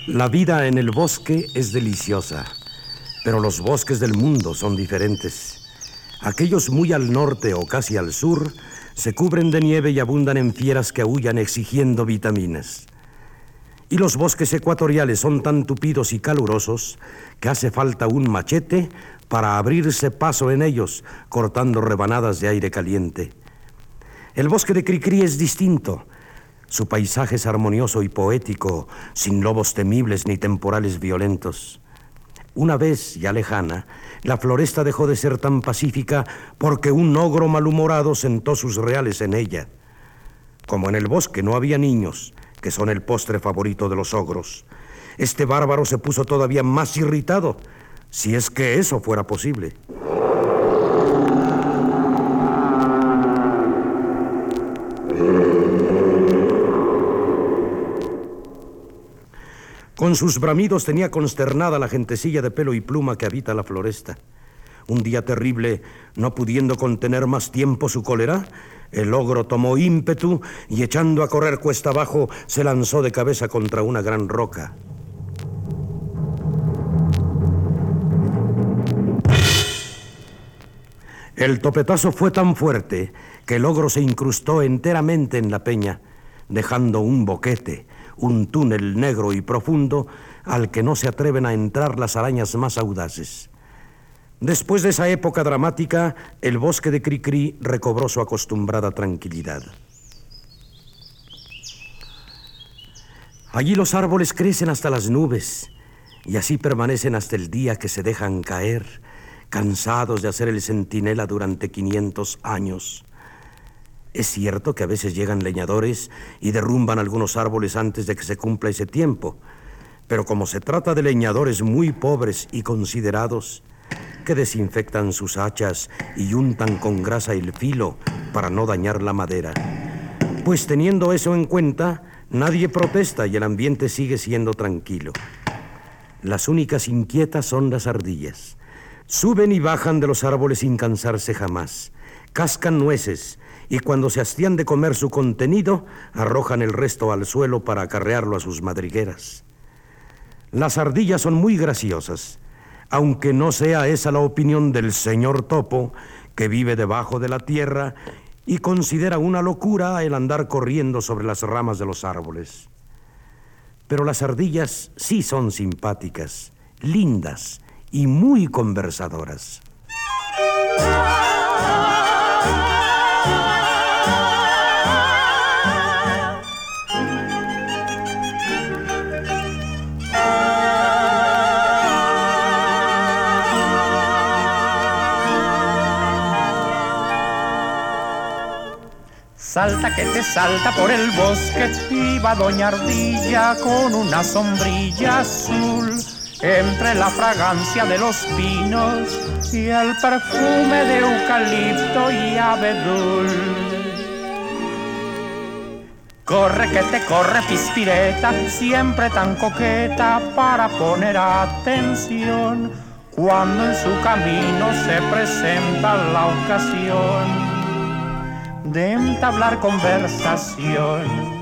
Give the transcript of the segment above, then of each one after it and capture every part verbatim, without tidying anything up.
La vida en el bosque es deliciosa, pero los bosques del mundo son diferentes. Aquellos muy al norte o casi al sur se cubren de nieve y abundan en fieras que aúllan exigiendo vitaminas. Y los bosques ecuatoriales son tan tupidos y calurosos que hace falta un machete para abrirse paso en ellos, cortando rebanadas de aire caliente. El bosque de Cricri es distinto. Su paisaje es armonioso y poético, sin lobos temibles ni temporales violentos. Una vez, ya lejana, la floresta dejó de ser tan pacífica porque un ogro malhumorado sentó sus reales en ella. Como en el bosque no había niños, que son el postre favorito de los ogros, este bárbaro se puso todavía más irritado, si es que eso fuera posible. Con sus bramidos tenía consternada la gentecilla de pelo y pluma que habita la floresta. Un día terrible, no pudiendo contener más tiempo su cólera, el ogro tomó ímpetu y echando a correr cuesta abajo, se lanzó de cabeza contra una gran roca. El topetazo fue tan fuerte que el ogro se incrustó enteramente en la peña, dejando un boquete, un túnel negro y profundo al que no se atreven a entrar las arañas más audaces. Después de esa época dramática, el bosque de Cricri recobró su acostumbrada tranquilidad. Allí los árboles crecen hasta las nubes y así permanecen hasta el día que se dejan caer, cansados de hacer el centinela durante quinientos años. Es cierto que a veces llegan leñadores y derrumban algunos árboles antes de que se cumpla ese tiempo, pero como se trata de leñadores muy pobres y considerados, que desinfectan sus hachas y untan con grasa el filo para no dañar la madera, pues teniendo eso en cuenta, nadie protesta y el ambiente sigue siendo tranquilo. Las únicas inquietas son las ardillas. Suben y bajan de los árboles sin cansarse jamás, cascan nueces, y cuando se hastían de comer su contenido, arrojan el resto al suelo para acarrearlo a sus madrigueras. Las ardillas son muy graciosas, aunque no sea esa la opinión del señor Topo, que vive debajo de la tierra y considera una locura el andar corriendo sobre las ramas de los árboles. Pero las ardillas sí son simpáticas, lindas y muy conversadoras. Salta que te salta por el bosque, iba doña Ardilla con una sombrilla azul, entre la fragancia de los pinos y el perfume de eucalipto y abedul. Corre que te corre Pispireta, siempre tan coqueta para poner atención cuando en su camino se presenta la ocasión de entablar conversación.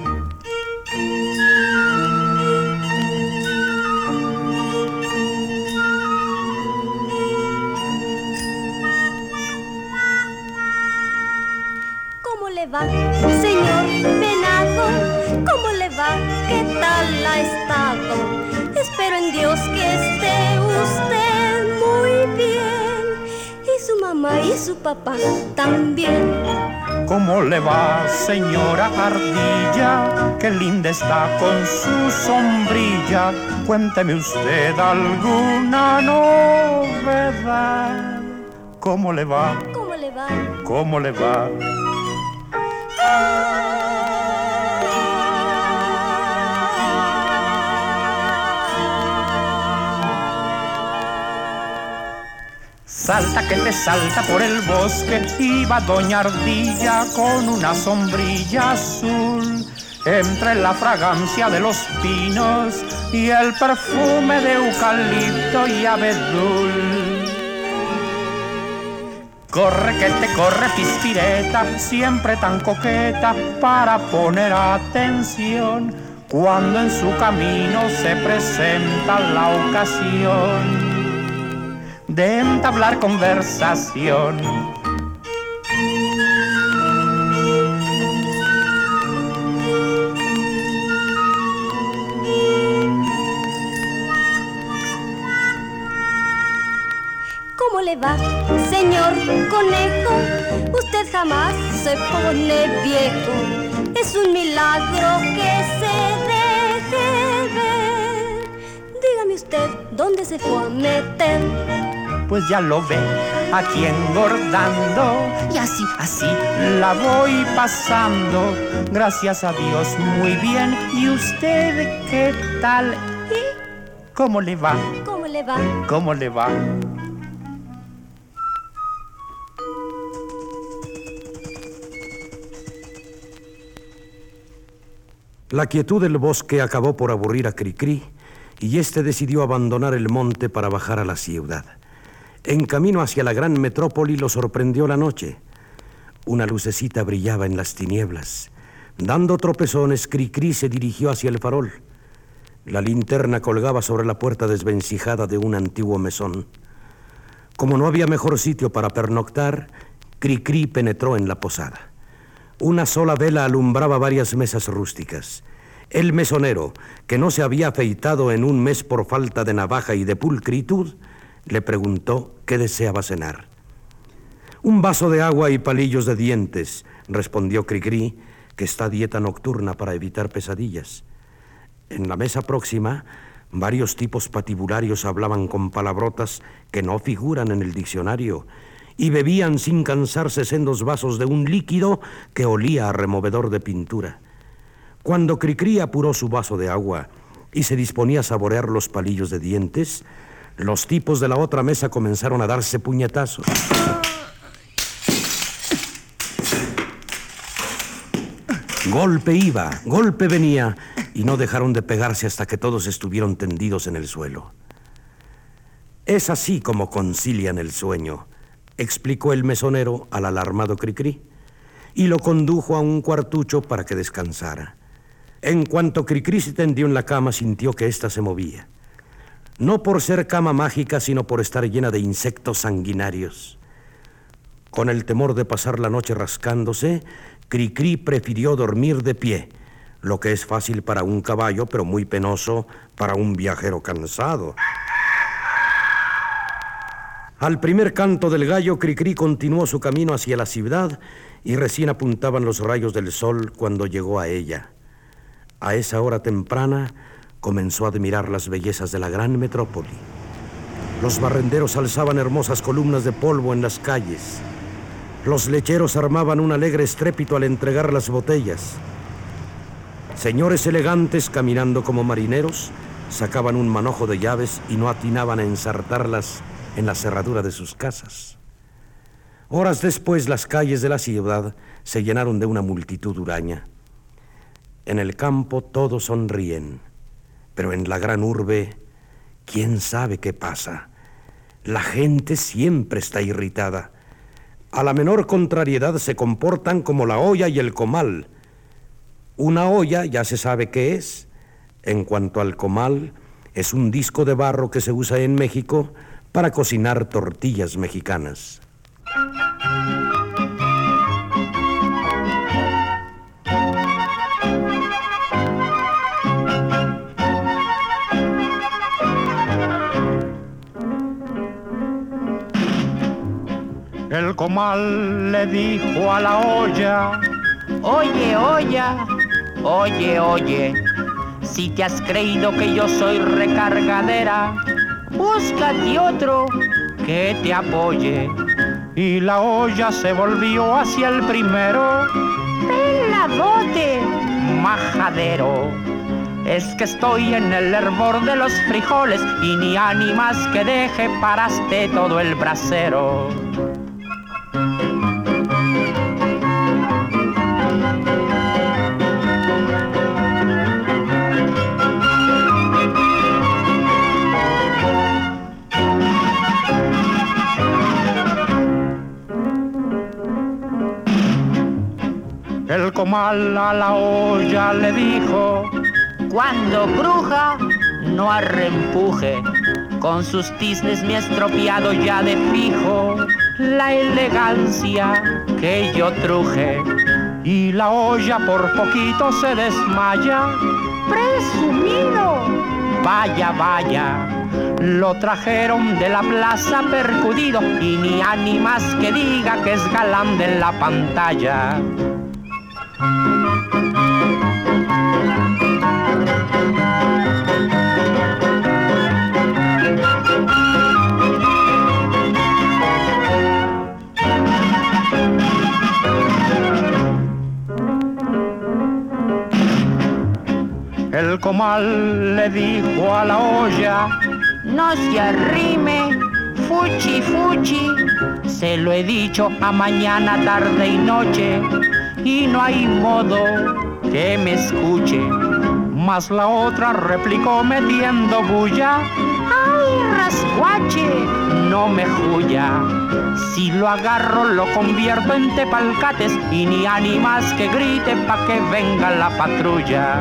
¿Cómo le va, señor venado? ¿Cómo le va? ¿Qué tal ha estado? Espero en Dios que esté usted muy bien, y su mamá y su papá también. ¿Cómo le va, señora Ardilla? Qué linda está con su sombrilla. Cuénteme usted alguna novedad. ¿Cómo le va? ¿Cómo le va? ¿Cómo le va? Salta que te salta por el bosque, iba doña Ardilla con una sombrilla azul, entre la fragancia de los pinos y el perfume de eucalipto y abedul. Corre que te corre Pispireta, siempre tan coqueta para poner atención cuando en su camino se presenta la ocasión de entablar conversación. ¿Cómo le va, señor conejo? Usted jamás se pone viejo. Es un milagro que se deje ver. Dígame usted, ¿dónde se fue a meter? Pues ya lo ve, aquí engordando. Y así, así la voy pasando. Gracias a Dios, muy bien. ¿Y usted qué tal? ¿Y cómo le va? ¿Cómo le va? ¿Cómo le va? La quietud del bosque acabó por aburrir a Cricri y éste decidió abandonar el monte para bajar a la ciudad. En camino hacia la gran metrópoli lo sorprendió la noche. Una lucecita brillaba en las tinieblas. Dando tropezones, Cricri se dirigió hacia el farol. La linterna colgaba sobre la puerta desvencijada de un antiguo mesón. Como no había mejor sitio para pernoctar, Cricri penetró en la posada. Una sola vela alumbraba varias mesas rústicas. El mesonero, que no se había afeitado en un mes por falta de navaja y de pulcritud, le preguntó qué deseaba cenar. Un vaso de agua y palillos de dientes, respondió Cricri, que está a dieta nocturna para evitar pesadillas. En la mesa próxima, varios tipos patibularios hablaban con palabrotas que no figuran en el diccionario y bebían sin cansarse sendos vasos de un líquido que olía a removedor de pintura. Cuando Cricri apuró su vaso de agua y se disponía a saborear los palillos de dientes, los tipos de la otra mesa comenzaron a darse puñetazos. Golpe iba, golpe venía, y no dejaron de pegarse hasta que todos estuvieron tendidos en el suelo. Es así como concilian el sueño, explicó el mesonero al alarmado Cricri, y lo condujo a un cuartucho para que descansara. En cuanto Cricri se tendió en la cama, sintió que ésta se movía. No por ser cama mágica, sino por estar llena de insectos sanguinarios. Con el temor de pasar la noche rascándose, Cricri prefirió dormir de pie, lo que es fácil para un caballo, pero muy penoso para un viajero cansado. Al primer canto del gallo, Cricri continuó su camino hacia la ciudad y recién apuntaban los rayos del sol cuando llegó a ella. A esa hora temprana comenzó a admirar las bellezas de la gran metrópoli. Los barrenderos alzaban hermosas columnas de polvo en las calles. Los lecheros armaban un alegre estrépito al entregar las botellas. Señores elegantes, caminando como marineros, sacaban un manojo de llaves y no atinaban a ensartarlas en la cerradura de sus casas. Horas después, las calles de la ciudad se llenaron de una multitud huraña. En el campo todos sonríen, pero en la gran urbe, ¿quién sabe qué pasa? La gente siempre está irritada. A la menor contrariedad se comportan como la olla y el comal. Una olla ya se sabe qué es. En cuanto al comal, es un disco de barro que se usa en México para cocinar tortillas mexicanas. El comal le dijo a la olla: oye, olla, oye, oye, si te has creído que yo soy recargadera, búscate otro que te apoye. Y la olla se volvió hacia el primero: peladote, majadero, es que estoy en el hervor de los frijoles y ni ánimas que deje paraste todo el brasero. El comal a la olla le dijo: Cuando bruja, no arrempuje, con sus tiznes me ha estropeado ya de fijo la elegancia que yo truje. Y la olla por poquito se desmaya, presumido, vaya, vaya. Lo trajeron de la plaza percudido y ni ánimas que diga que es galán de la pantalla. El comal le dijo a la olla: no se arrime, fuchi, fuchi. Se lo he dicho a mañana, tarde y noche, y no hay modo que me escuche. Mas la otra replicó metiendo bulla: ¡ay, rascuache, no me juya! Si lo agarro lo convierto en tepalcates y ni ánimas que grite pa' que venga la patrulla.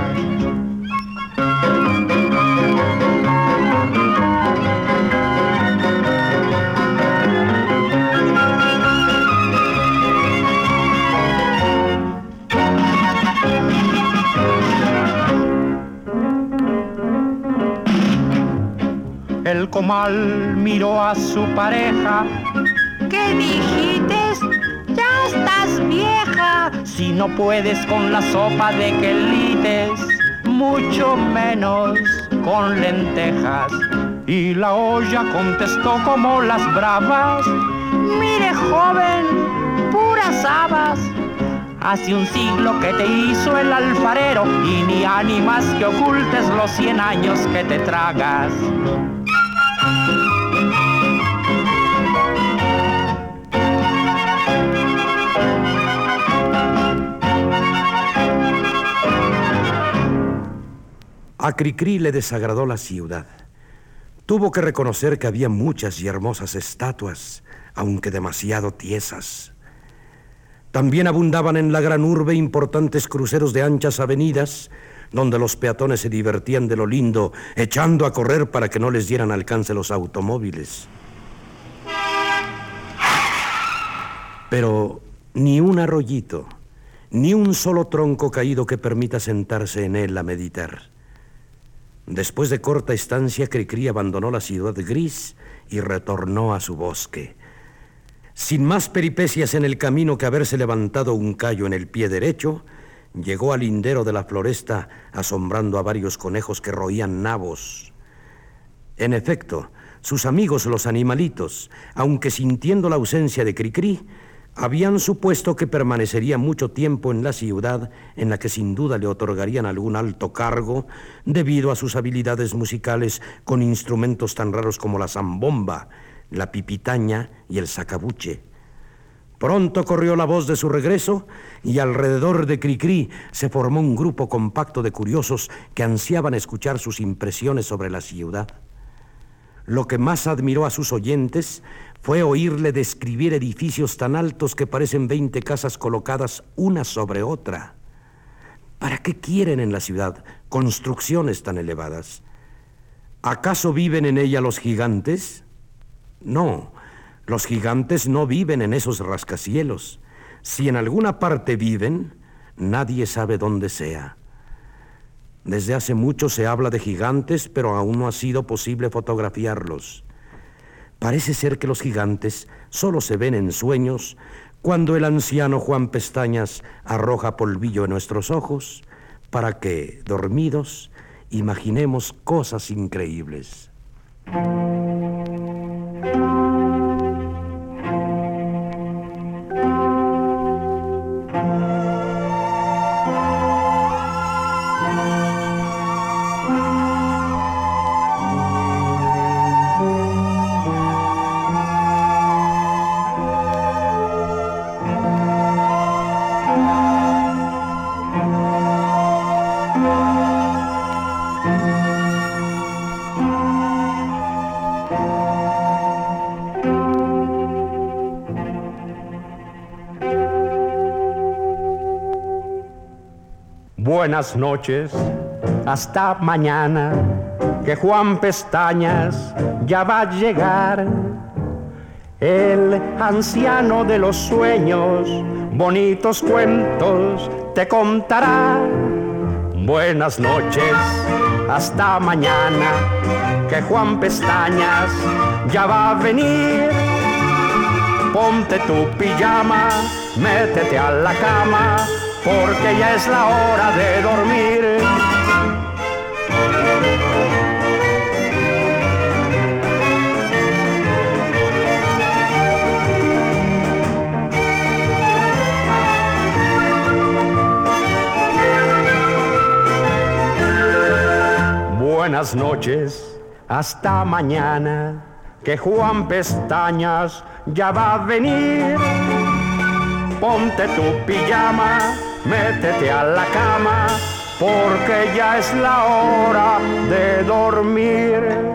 El comal miró a su pareja: ¿qué dijites? Ya estás vieja. Si no puedes con la sopa de quelites, mucho menos con lentejas. Y la olla contestó como las bravas: mire, joven, puras habas. Hace un siglo que te hizo el alfarero y ni ánimas que ocultes los cien años que te tragas. A Cricri le desagradó la ciudad. Tuvo que reconocer que había muchas y hermosas estatuas, aunque demasiado tiesas. También abundaban en la gran urbe importantes cruceros de anchas avenidas, donde los peatones se divertían de lo lindo, echando a correr para que no les dieran alcance los automóviles. Pero ni un arroyito, ni un solo tronco caído que permita sentarse en él a meditar. Después de corta estancia, Cricri abandonó la ciudad gris y retornó a su bosque. Sin más peripecias en el camino que haberse levantado un callo en el pie derecho, llegó al lindero de la floresta, asombrando a varios conejos que roían nabos. En efecto, sus amigos los animalitos, aunque sintiendo la ausencia de Cricri, habían supuesto que permanecería mucho tiempo en la ciudad, en la que sin duda le otorgarían algún alto cargo debido a sus habilidades musicales con instrumentos tan raros como la zambomba, la pipitaña y el sacabuche. Pronto corrió la voz de su regreso y alrededor de Cricri se formó un grupo compacto de curiosos que ansiaban escuchar sus impresiones sobre la ciudad. Lo que más admiró a sus oyentes fue oírle describir edificios tan altos que parecen veinte casas colocadas una sobre otra. ¿Para qué quieren en la ciudad construcciones tan elevadas? ¿Acaso viven en ella los gigantes? No, los gigantes no viven en esos rascacielos. Si en alguna parte viven, nadie sabe dónde sea. Desde hace mucho se habla de gigantes, pero aún no ha sido posible fotografiarlos. Parece ser que los gigantes solo se ven en sueños cuando el anciano Juan Pestañas arroja polvillo en nuestros ojos para que, dormidos, imaginemos cosas increíbles. Buenas noches, hasta mañana, que Juan Pestañas ya va a llegar. El anciano de los sueños, bonitos cuentos te contará. Buenas noches, hasta mañana, que Juan Pestañas ya va a venir. Ponte tu pijama, métete a la cama, porque ya es la hora de dormir. Buenas noches, hasta mañana, que Juan Pestañas ya va a venir. Ponte tu pijama, métete a la cama, porque ya es la hora de dormir.